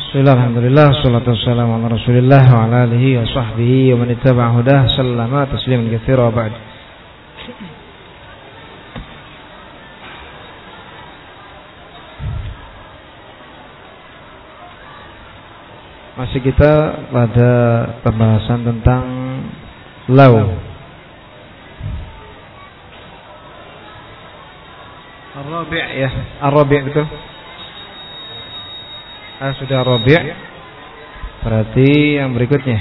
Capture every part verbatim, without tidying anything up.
Alhamdulillah, salatu wassalamu ala Rasulillah wa ala alihi wa sahbihi wa man ittaba'a hudah sallama tasliman katsira wa ba'd. Masih kita pada pembahasan tentang law. Ar-Rabi' ya, Ar-Rabi' betul. Ah, sudah Rabi'. Berarti yang berikutnya.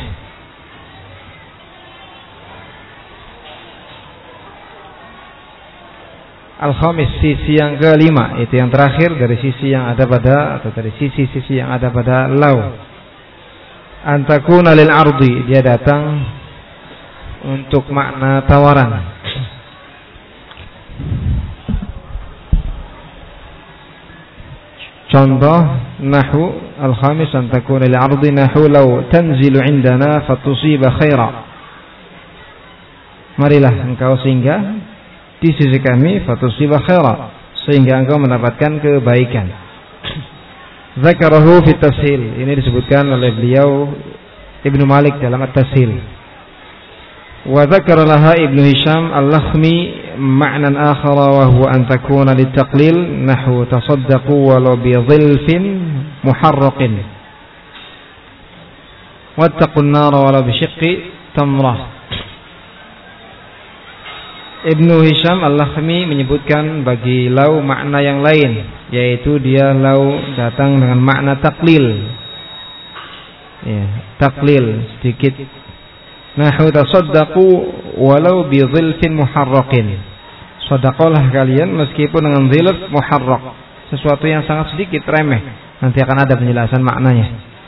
Al-Khamis, sisi yang kelima, itu yang terakhir dari sisi yang ada pada atau dari sisi-sisi yang ada pada law. Antakuna lil ardi, dia datang untuk makna tawaran. Contoh nahu al-khamis an takuna lil ardi nahu law tanzilu indana fatusiba khaira. Marilah engkau singgah di sisi kami fatusiba khaira, sehingga engkau mendapatkan kebaikan. Zakarahu fi tashil, ini disebutkan oleh beliau Ibnu Malik dalam at-Tashil. Wa dzakara laha Ibnu Hisham al-Lakhmi ma'nan akhara wa huwa an takuna litaqlil nahwu tasaddaqu walau bi dhilfin muharraqin wattaqun nar walau bi shiqqi tamrah. Ibnu Hisham al-Lakhmi menyebutkan bagi law makna yang lain, yaitu dia law datang dengan makna taklil. Ya, taklil sedikit. Nahu tasaddaqu walau bi dhilfin muharraqin. Sedekahlah kalian meskipun dengan dhilf muharraq, sesuatu yang sangat sedikit, remeh. Nanti akan ada penjelasan maknanya.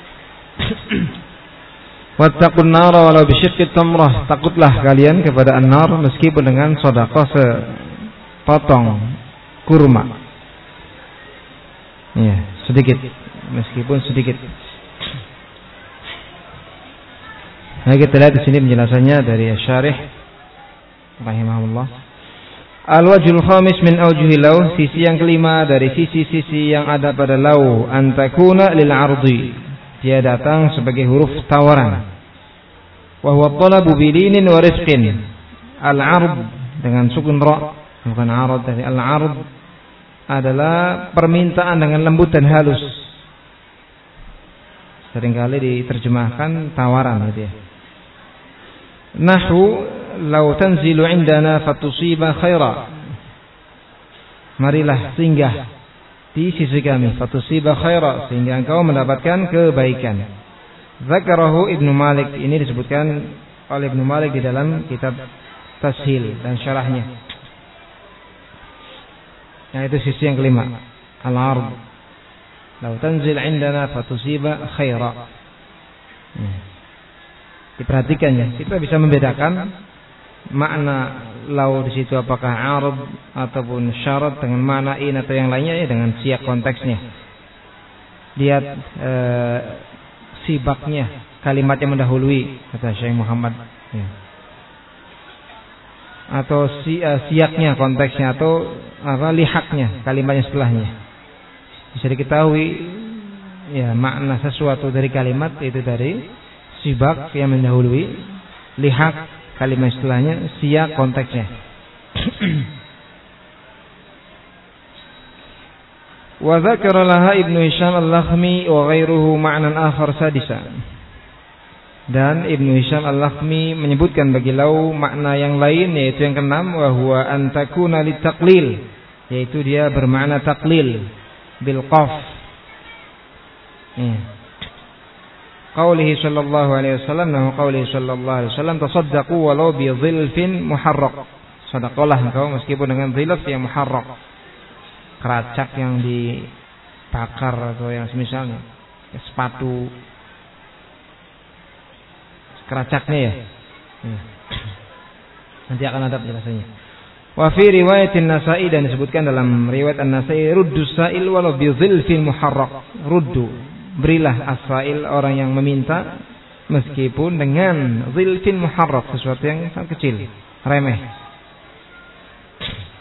Wattaqun nar walau bi syiqqi tamrah, takutlah kalian kepada an-nar meskipun dengan sedekah sepotong kurma. Ya, sedikit, meskipun sedikit. Nah, kita lihat di sini penjelasannya dari Asy-Syarih rahimahullah. Al-wajhul khamis min awjuhi law, sisi yang kelima dari sisi-sisi yang ada pada law, antakuna lil ardi, dia datang sebagai huruf tawaran. Wa huwa talabu bilinin wa rizqin. Al-ard dengan sukun ra, bukan arad, tapi al-ard adalah permintaan dengan lembut dan halus. Seringkali diterjemahkan tawaran gitu ya. Nahu law tanzilu indana fatusiba khaira. Marilah singgah di sisi kami fatusiba khaira, sehingga engkau mendapatkan kebaikan. Zakarahu Ibnu Malik, ini disebutkan oleh Ibnu Malik di dalam kitab Tashil dan syarahnya. Nah, itu sisi yang kelima, al-ard. Law tanzil indana fatusiba khaira. Hmm. Diperhatikan ya, kita bisa membedakan makna law di situ apakah arad ataupun syarat dengan makna in atau yang lainnya ya, dengan siyak konteksnya. Lihat e, sibaknya, kalimat yang mendahului, kata Syekh Muhammad ya. Atau si, e, siaknya, konteksnya, atau apa lihaknya, kalimatnya setelahnya. Bisa diketahui ya makna sesuatu dari kalimat itu dari sibak yang mendahului, lihak kalimat setelahnya, siyak konteksnya. Wa dzakara laha Ibnu Hisham al-Lakhmi wa ghairuhu ma'nan akhar sadisa. Dan Ibnu Hisham al-Lakhmi menyebutkan bagi law makna yang lain, yaitu yang keenam, wa huwa an takuna litaqlil, yaitu dia bermakna taklil bil qaf. Ya. Qaulihi sallallahu alaihi wasallam, nahu qaulihi sallallahu alaihi wasallam, tasaddaqu walau bi dhilfin muharraq. Sedekahlah engkau meskipun dengan dhilf yang muharraq, keracak yang dibakar atau yang semisalnya, sepatu keracaknya ya. Ya. Nanti akan ada penjelasannya. Wa fi riwayatin Nasa'i, dan disebutkan dalam riwayat An-Nasa'i, ruddu sa'il walau bi dhilfin muharraq. Ruddu, berilah as-sa'il, orang yang meminta, meskipun dengan dhilfin muharraq, sesuatu yang sangat kecil, remeh.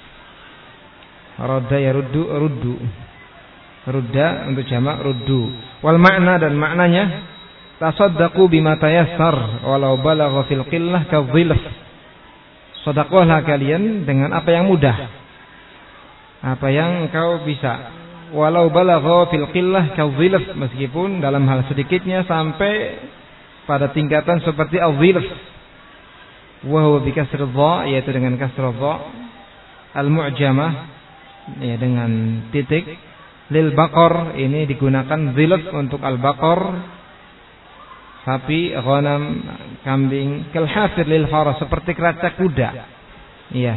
Radda ya ruddu, ruddu. Rudda untuk jamak ruddu. Wal makna dan maknanya tasaddaqu bima tayassar walau balagha fil qillah kadhilf. Sedekahlah kalian dengan apa yang mudah. Apa yang engkau bisa. Walau balagha fil qillah kadhilf, meskipun dalam hal sedikitnya sampai pada tingkatan seperti al-dhilf. Wa huwa bi kasri dha, yaitu dengan kasra dha al-mu'jamah, ya dengan titik. Lil baqar, ini digunakan dhilf untuk al-baqar, sapi, ghanam, kambing. Kal hafir lil faras, seperti keracak kuda. Iya.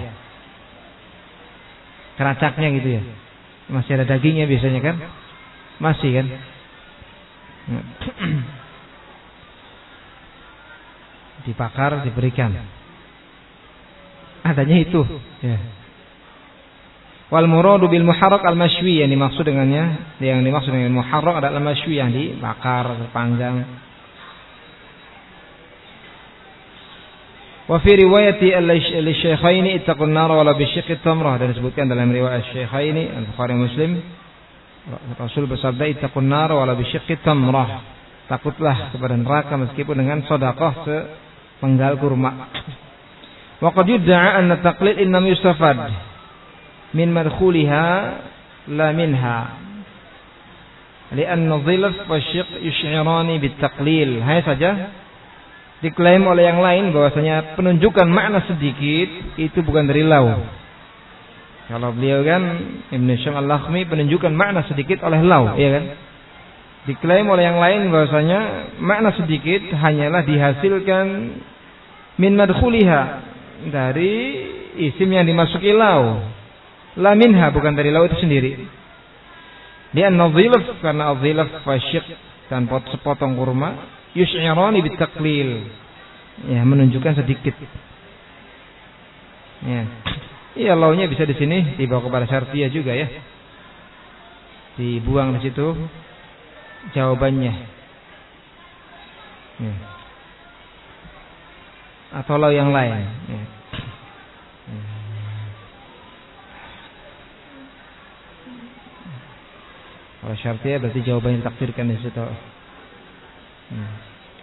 Keracaknya gitu ya. Masih ada dagingnya biasanya kan? Masih kan? Dibakar, diberikan. Adanya itu, ya. Wal muradu bil muharrak al mashwi, yang dimaksud dengannya, yang dimaksud dengan muharrak adalah al mashwi, yang dibakar, panggang. Wa fi riwayati al-Syaikhaini ittaqun nar wa la bi syiqqi tamrah, dan disebutkan dalam riwayat Syaikhaini Al-Bukhari Muslim, Rasul bersabda ittaqun nar wa la bi syiqqi tamrah, takutlah kepada neraka meskipun dengan sedekah sepenggal kurma. Wa qad yudda'a anna taqlid innam yustafad min madkhuliha la minha, lianna dhilf wa syiq yush'irani bit-taqlil. Hai saja diklaim oleh yang lain bahwasanya penunjukan makna sedikit itu bukan dari lau. Kalau beliau kan Ibn Syam al-Lakhmi penunjukan makna sedikit oleh lau, iya kan? Diklaim oleh yang lain bahwasanya makna sedikit hanyalah dihasilkan min madkhuliha, dari isim yang dimasuki lau. La minha, bukan dari lau itu sendiri. Lianna dhilf, karena dhilf wa syiq dan sepotong kurma yush'irani bit-taqlil, ya menunjukkan sedikit. Ya. Iya, launya bisa di sini dibawa kepada syartiyah juga ya. Dibuang di situ jawabannya. Ya. Atau lau yang lain. Ya. Kalau syartiyah berarti jawabannya ditakdirkan di situ. Hmm.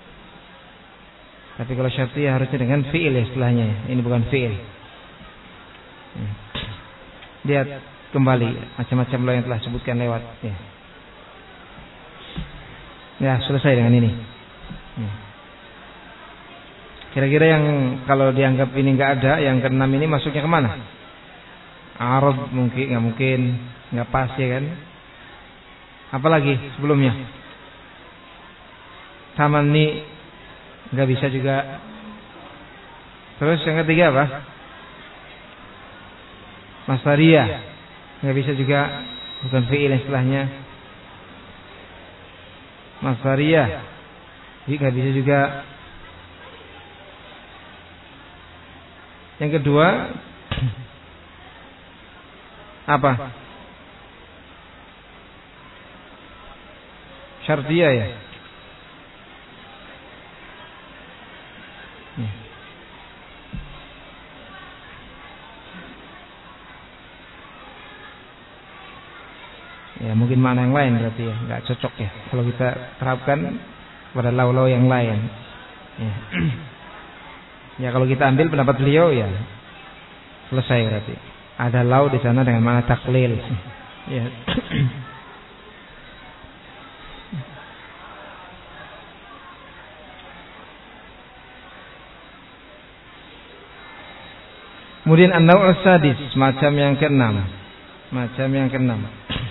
Tapi kalau syartiyah harusnya dengan fi'il ya istilahnya. Ini bukan fi'il. Hmm. Lihat kembali macam-macam lo yang telah sebutkan lewat. Ya, ya selesai dengan ini. Hmm. Kira-kira yang kalau dianggap ini nggak ada, yang keenam ini masuknya kemana? Arab mungkin, nggak mungkin, nggak pas ya kan? Apalagi sebelumnya? Tamanni nggak bisa juga. Terus yang ketiga apa? Masdariyah nggak bisa juga, bukan fi'il istilahnya. Masdariyah nggak bisa juga. Yang kedua apa? Syartiyah ya. Ya mungkin mana yang lain berarti ya, nggak cocok ya kalau kita terapkan pada lau-lau yang lain. Ya. Ya kalau kita ambil pendapat beliau ya selesai berarti. Ada lau di sana dengan mana taklil. Ya. Kemudian an-naw' as-sadis, macam yang keenam. Macam yang keenam.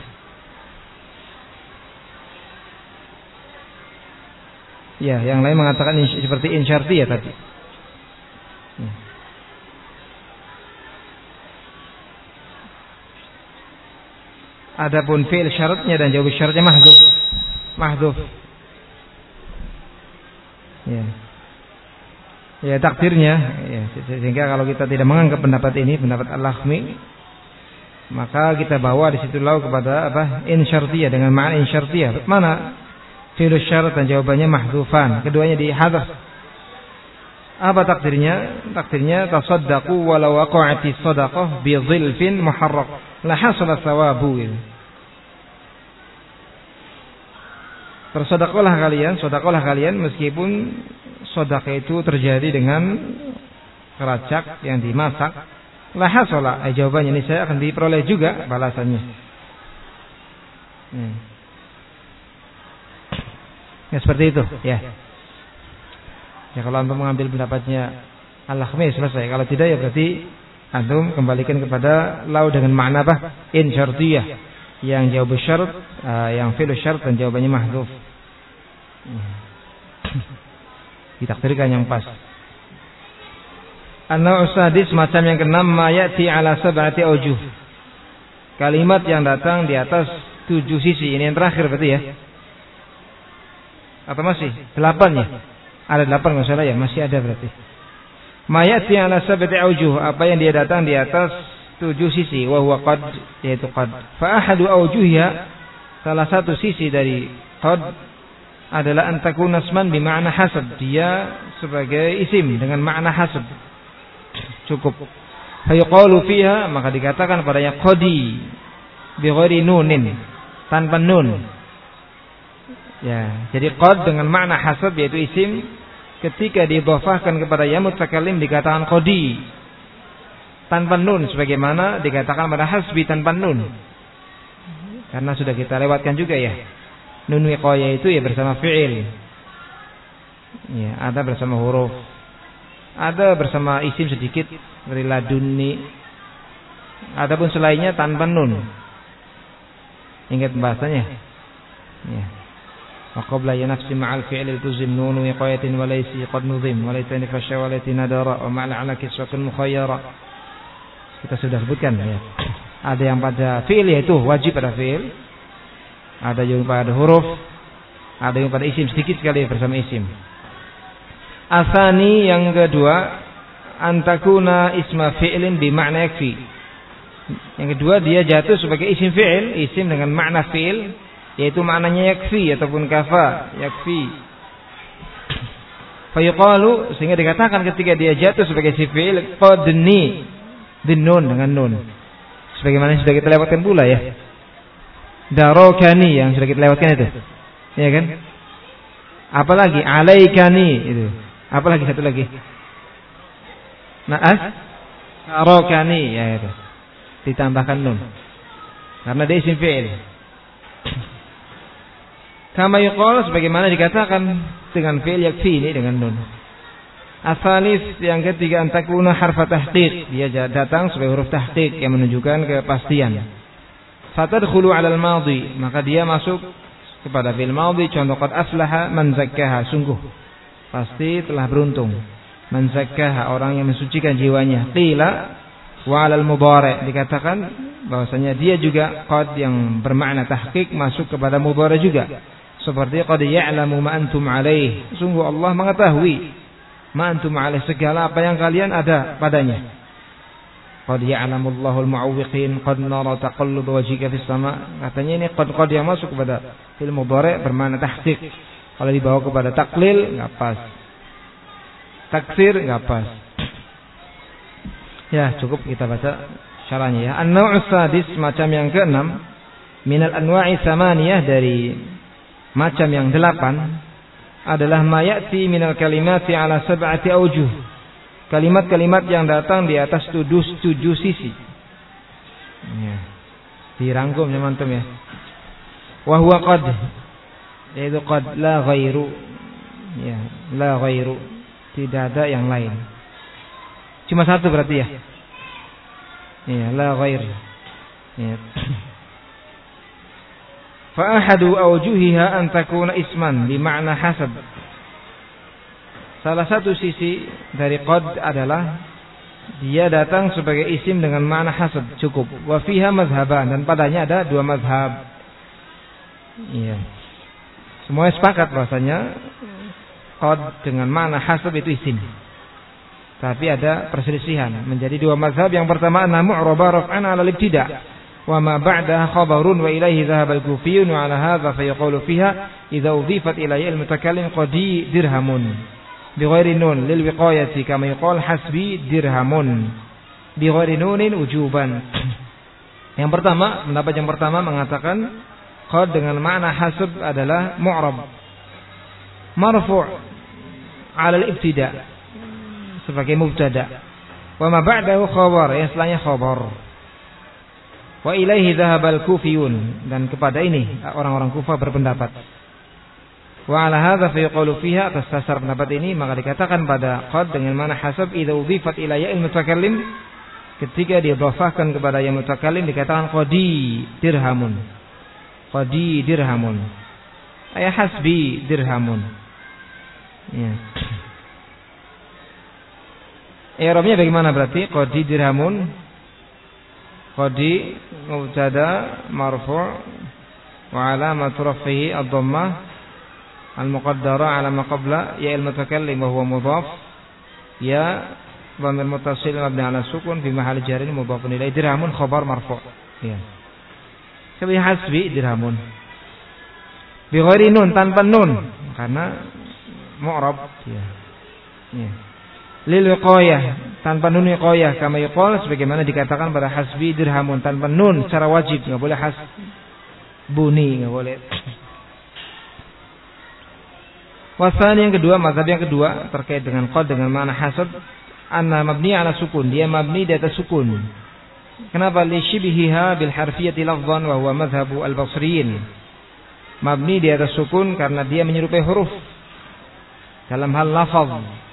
Ya, yang lain mengatakan seperti insyartiyah tadi. Ya. Adapun fi'il syaratnya dan jawab syaratnya mahdhuf. Mahdhuf. Ya. Ya takdirnya ya, sehingga kalau kita tidak menganggap pendapat ini pendapat Al-Lakhmi, maka kita bawa di situ lau kepada apa? Insyartiyah, dengan makna insyartiyah. Mana fi'il syarat dan jawabannya mahdhufan, keduanya dihadzaf. Apa takdirnya? Takdirnya tasaddaqu walau waqa'ati shadaqah bi dhilfin muharrak la hasala thawabu. Bersedekahlah kalian, sedekahlah kalian meskipun sedekah itu terjadi dengan keracak yang dimasak. La hasala, eh, jawabannya ini saya akan diperoleh juga balasannya. Hmm. Ya seperti itu, ya. Ya kalau antum mengambil pendapatnya Al-Khamis selesai. Kalau tidak ya berarti antum kembalikan kepada lau dengan makna apa? In syartiyah. Yang jawab syarat, uh, yang fi'il syarat dan jawabannya mahdhuf. Hmm. Ditakdirkan yang pas. An-naw' sadis, macam yang keenam, ma ya'ti ala sab'ati aujuh. Kalimat yang datang di atas tujuh sisi. Ini yang terakhir berarti ya. Atau masih? Delapan ya? Ada delapan enggak salah ya? Masih ada berarti. Ma ya'ti ala sab'ati aujuh, apa yang dia datang di atas tujuh sisi, wa huwa qad, yaitu qad. Fa ahadu aujuhya, salah satu sisi dari qad adalah antakuna asman bima'na hasab. Dia sebagai isim dengan makna hasab. Cukup. Fayuqalu fiha, maka dikatakan padanya qadi bi ghairi nunin, tanpa nun. Ya, jadi qad dengan makna hasab yaitu isim ketika didhafahkan kepada ya mutakallim dikatakan qadi tanpa nun, sebagaimana dikatakan pada hasbi tanpa nun. Karena sudah kita lewatkan juga ya. Nun wiqayah itu ya bersama fi'il. Ya, ada bersama huruf. Ada bersama isim sedikit dari ladunni. Adapun selainnya tanpa nun. Ingat bahasanya. Ya. Wa qabla ya nafsi ma'al fi'il tuzim nun wiqayatin wa laysi qad nuzim wa laytani fasha wa laytani nadara wa ma'al ala kiswatun mukhayyara. Kita sudah sebutkan ya. Ada yang pada fi'il yaitu wajib pada fi'il. Ada yang pada huruf. Ada yang pada isim sedikit sekali bersama isim. Asani yang kedua, antakuna isma fi'lin bimakna yakfi. Yang kedua dia jatuh sebagai isim fi'il, isim dengan makna fi'il, yaitu maknanya yakfi ataupun kafa, yakfi. Fayuqalu, sehingga dikatakan ketika dia jatuh sebagai isim fi'il, qadni, dinun dengan nun. Sebagaimana yang sudah kita lewatkan pula ya. Darokani yang sudah kita lewatkan itu. Ya kan? Apalagi alaikani itu. Apalagi satu lagi. Naas darokani ya itu. Ditambahkan nun. Karena dia isim fi'il. Kama yuqal, sebagaimana dikatakan dengan fi'il yakfi ini dengan nun. Asalis yang ketiga, antakuna harfa tahqiq. Dia datang sebagai huruf tahqiq yang menunjukkan kepastian. Fatadkhulu 'ala al-madhi, maka dia masuk kepada fi'il madhi. Contoh qad aflaha man zakkaha, sungguh pasti telah beruntung. Man zakkaha, orang yang mensucikan jiwanya. Qila wa 'ala al-mudhari', dikatakan bahwasanya dia juga qad yang bermakna tahqiq masuk kepada mudhari juga. Seperti qad ya'lamu ma antum 'alaih, sungguh Allah mengetahui ma antum 'alaih, segala apa yang kalian ada padanya. Qad ya'lamullahu al-mu'awwiqin qad nara taqallub wajhika fis sama'. Katanya ini qad qad yang masuk kepada fi'il mudhari' bermakna tahqiq. Kalau dibawa kepada taklil enggak pas. Taksir enggak pas. Ya, cukup kita baca syarahnya ya. An-naw' sadis, macam yang keenam, minal anwa'i tsamaniyah, dari macam yang delapan, adalah ma ya'ti minal kalimati ala sab'ati awjuh. Kalimat-kalimat yang datang di atas tujuh, tujuh sisi. Ya. Dirangkum ya mantum ya. Wa huwa qad, yaitu qad la ghairu. Ya, la ghairu. Tidak ada yang lain. Cuma satu berarti ya. Ya, la ghair. Ya. Fa ahadu awjuhiha an takuna isman bi ma'na hasab. Salah satu sisi dari qad adalah dia datang sebagai isim dengan makna hasab, cukup. Wa fiha mazhaban, dan padanya ada dua mazhab. Iya. Semuanya sepakat bahasanya qad dengan makna hasab itu isim. Tapi ada perselisihan menjadi dua mazhab. Yang pertama anna mu'raba raf'an 'ala al-ibtida' wa ma ba'daha khabarun wa ilayhi dhahaba al-kufiyyun wa 'ala hadha fa yaqulu fiha idza udhifat ilayhi al-mutakallim qadi dirhamun bighairi nun lil wiqayati kama yuqal hasbi dirhamun bighairi nunin wujuban. Yang pertama, pendapat yang pertama mengatakan qad dengan makna hasab adalah mu'rab marfu' 'ala al-ibtida' sebagai mubtada. Wa ma ba'dahu khabar, yang setelahnya khabar. Wa ilaihi dhahabal kufiyun, dan kepada ini orang-orang Kufah berpendapat. Wa ala hadza fa yaqulu fiha, atas dasar pendapat ini maka dikatakan pada qad dengan mana hasab idza udhifat ila ya'il mutakallim, ketika didhafahkan kepada ya mutakallim dikatakan qadi dirhamun. Qadi dirhamun. Ay hasbi dirhamun. Ya. I'rabnya bagaimana berarti? Qadi dirhamun. Qadi mubtada marfu' wa alamatu raf'ihi ad-dhammah al-muqaddara 'ala ma qabla ya al-mutakallim wa huwa mudhaf ya dhamir muttasil mabni 'ala sukun fi mahall jarrin mudhafun ilayhi. Dirhamun khabar marfu'. Ya. Sebagai hasbi dirhamun. Bi ghairi nun, tanpa nun karena mu'rab ya. Ya. Lil wiqayah, tanpa nun wiqayah kama yuqal, sebagaimana dikatakan pada hasbi dirhamun, tanpa nun secara wajib, enggak boleh hasbuni, enggak boleh. Wasan yang kedua, mazhab yang kedua terkait dengan qad dengan makna hasab, anna mabni ala sukun, dia mabni di atas sukun. Kenapa? Li shibhiha bil harfiyati lafdhan wa huwa madhhabu al-basriyin. Mabni di atas sukun karena dia menyerupai huruf dalam hal lafaz.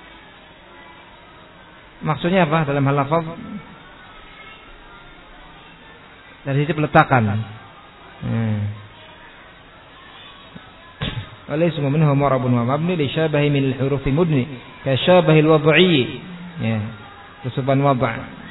Maksudnya apa dalam hal lafaz? Dari sisi peletakan. Hmm. Walaysa minhu mu'rabun wa mabni li syabahi min al-hurufi mudni ka syabahi al-wad'i. Ya. Kesuban wad'.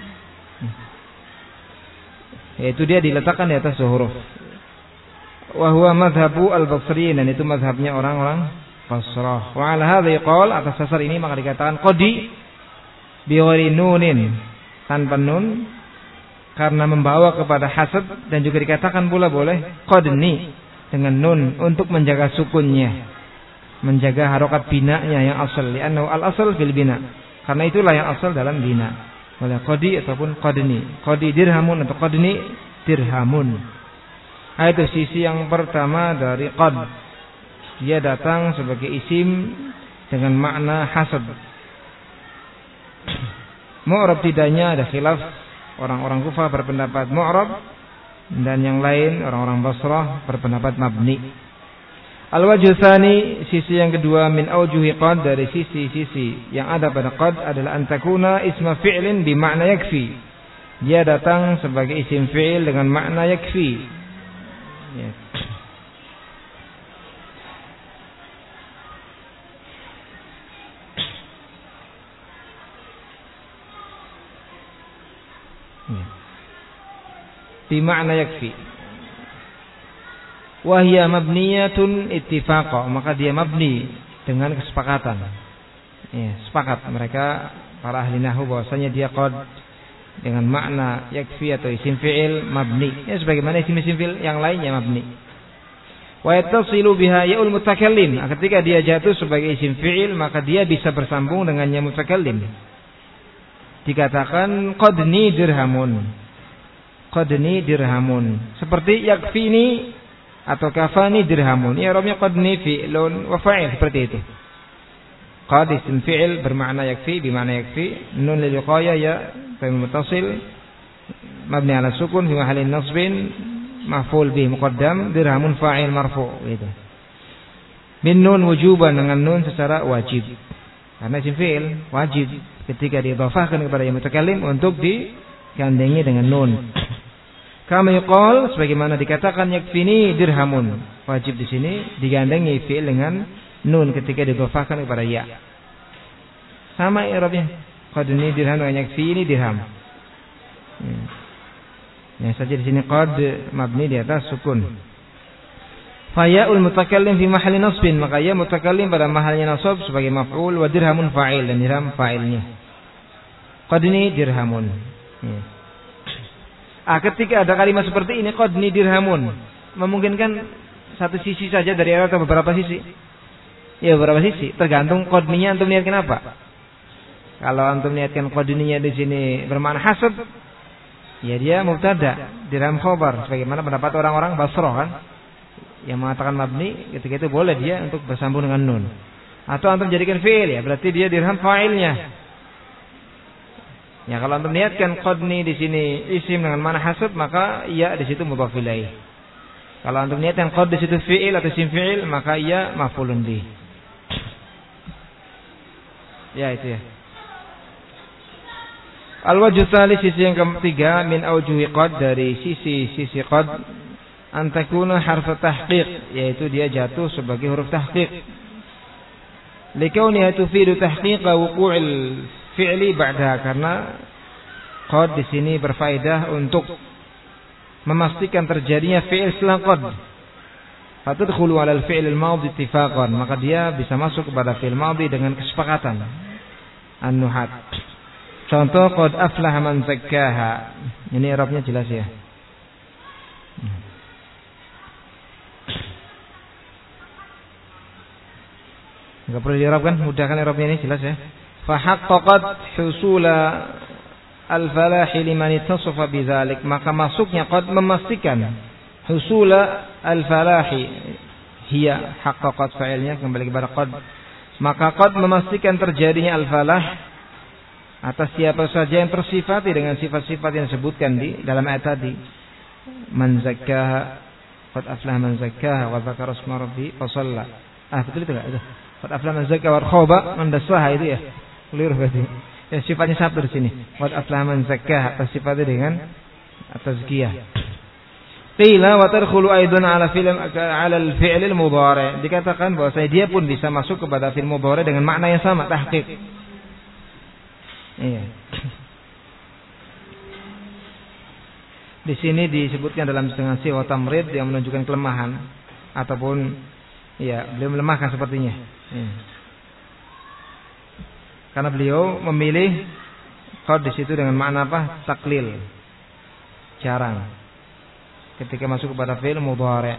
Yaitu dia diletakkan di atas huruf. Wa huwa madhhabu al-basriyin, dan itu mazhabnya orang-orang Basrah. Wa 'ala hadza yaqal, atas dasar ini maka dikatakan qadi bi ghairi nunin, tanpa nun karena membawa kepada hasab, dan juga dikatakan pula boleh qadni dengan nun untuk menjaga sukunnya, menjaga harokat binanya yang asal, li'annahu al-asal fil bina, karena itulah yang asal dalam bina. Oleh qadi ataupun qadni, qadi dirhamun atau qadni dirhamun. Itu sisi yang pertama dari qad, dia datang sebagai isim dengan makna hasab. Mu'rab tidaknya ada khilaf, orang-orang Kufah berpendapat mu'rab, dan yang lain orang-orang Basrah berpendapat mabni. Al-wajhu tsani, sisi yang kedua, min aujuhi qad, dari sisi-sisi yang ada pada qad adalah antakuna isma fi'lin bi makna yakfi. Dia datang sebagai isim fi'il dengan makna yakfi. Ya. Ya. Bi makna yakfi. Wahia mabniyatun ittifaqa, maka dia mabni dengan kesepakatan. Ya, sepakat mereka para ahli nahwu bahwasanya dia qad dengan makna yakfi atau isim fi'il mabni. Ya, sebagaimana isim-isim fi'il yang lainnya mabni. Wa yattasilu biha ya'ul mutakallim. Ketika dia jatuh sebagai isim fi'il, maka dia bisa bersambung dengannya mutakallim. Dikatakan qadni dirhamun. Qadni dirhamun. Seperti yakfini atau kafani dirhamun. Ya, i'rabnya qadni fi'lun wa fa'il, seperti itu. Qad isim fi'il bermakna yakfi, bermakna yakfi, nun lil wiqayah ya fa'il muttasil mabni ala sukun fi mahallin nasbin maf'ul bih muqaddam, dirhamun fa'il marfu' gitu. Bin nun wujuban, dengan nun secara wajib. Karena isim fi'il wajib ketika diidhafahkan kepada yang mutakallim untuk digandengi dengan nun. Kama yuqal, sebagaimana dikatakan yakfini dirhamun, wajib di sini digandengi fi'il dengan nun ketika didhafahkan kepada ya. Sama i'rabnya, qadni dirham dengan yakfini dirham. Hmm. Ya, saja di sini qad mabni di atas sukun. Fa ya'ul mutakallim fi mahalli nasbin, maka ya mutakallim pada mahalnya nasab sebagai maf'ul, wa dirhamun fa'il, dan dirham fa'ilnya. Qadni dirhamun. Hmm. Ah, ketika ada kalimat seperti ini qadni dirhamun, memungkinkan satu sisi saja dari i'rab atau beberapa sisi? Ya, beberapa sisi, tergantung qadninya antum niatkan apa. Kalau antum niatkan qadninya di sini bermakna hasab, ya dia mubtada, dirham khabar, sebagaimana pendapat orang-orang Basrah kan. yang mengatakan mabni, ketika itu boleh dia untuk bersambung dengan nun. Atau antum jadikan fi'il, ya berarti dia dirham fa'ilnya. Ya kalau antum niatkan qadni di sini isim dengan mana hasab, maka ya di situ mudhaf ilaih. Kalau antum niatkan qad di situ fi'il atau isim fi'il, maka ya maf'ulun bih. Ya itu ya. Al-wajh tsalits, sisi yang ketiga, min aujuhi qad, dari sisi-sisi qad, antakuna harf tahqiq, yaitu dia jatuh sebagai huruf tahqiq. Likauniha tufidu tahqiqa wuqu'il fi'li ba'daha, karena qad di sini berfaedah untuk memastikan terjadinya fi'il setelah qad. Fatadkhulu 'ala al-fi'l al-madhi ittifaqan, maka dia bisa masuk kepada fi'il madhi dengan kesepakatan an-nuhat. Contoh qad aflaha man zakkaha. Ini i'rabnya jelas ya. Enggak perlu i'rab kan? Mudah kan i'rabnya ini, jelas ya. Fa haqqaqat husula al-falah liman ittasafa bidzalik, maka masuknya qad memastikan husula al-falah, hiya haqqaqat fa'ilnya kembali kepada qad. Maka qad memastikan terjadinya al-falah atas siapa saja yang tersifati dengan sifat-sifat yang disebutkan di dalam ayat tadi. Man zakkaha, qad aflaha man zakkaha wa dzakara isma rabbi fa shalla. Ah, betul itu enggak? Itu. Qad aflaha man zakkaha wa khaba man dassaha, itu ya. Keliru berarti. Ya, sifatnya satu di sini. Qad aflaha man zakkaha, atas sifatnya dengan tazkiyah. Qila wa tadkhulu aidan 'ala fi'l 'ala al-fi'l al-mudhari'. Dikatakan bahwa dia pun bisa masuk kepada fi'il mudhari' dengan makna yang sama, tahqiq. Iya. Di sini disebutkan dalam setengah si wa tamrid yang menunjukkan kelemahan ataupun ya beliau melemahkan sepertinya. Iya. Karena beliau memilih qad di situ dengan makna apa? Taklil. Jarang. Ketika masuk kepada fi'il mudhari'.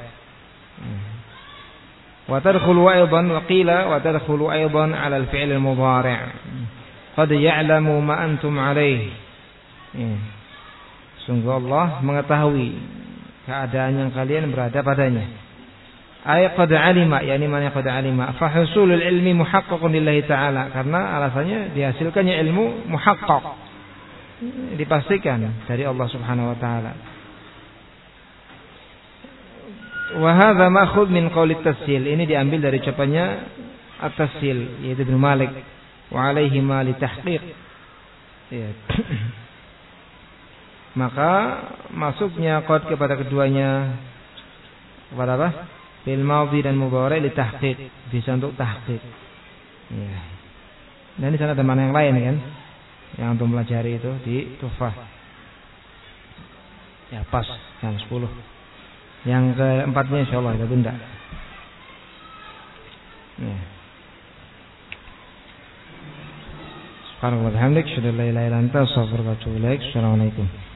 Wa tadkhulu aidan wa qila wa tadkhulu aidan 'ala al-fi'l al-mudhari'. Qad ya'lamu ma antum 'alaih. Ya. Sungguh Allah mengetahui keadaan yang kalian berada padanya. Ay qad 'alima, yakni mana qad 'alima. Fa husulul ilmi muhaqqaqun lillahi ta'ala, karena alasannya dihasilkannya ilmu muhaqqaq, dipastikan dari Allah Subhanahu wa taala. Wa hadza ma'khudh min qauli at-tasjil. Ini diambil dari ucapannya at-tasjil, yaitu Ibnu Malik. Wa alaihi ma li tahqiq. Ya. Maka masuknya qad kepada keduanya kepada apa? Fil madhi dan mudhari' li tahqiq, bisa untuk tahqiq. Ya. Dan di sana ada mana yang lain kan? Yang untuk pelajari itu di Tuhfah. Ya pas jam sepuluh. Yang keempatnya insyaallah kita tunda. Ya. Subhanallah wa bihamdik, asyhadu an la ilaha illa anta, astaghfiruka wa atubu ilaik. Assalamualaikum.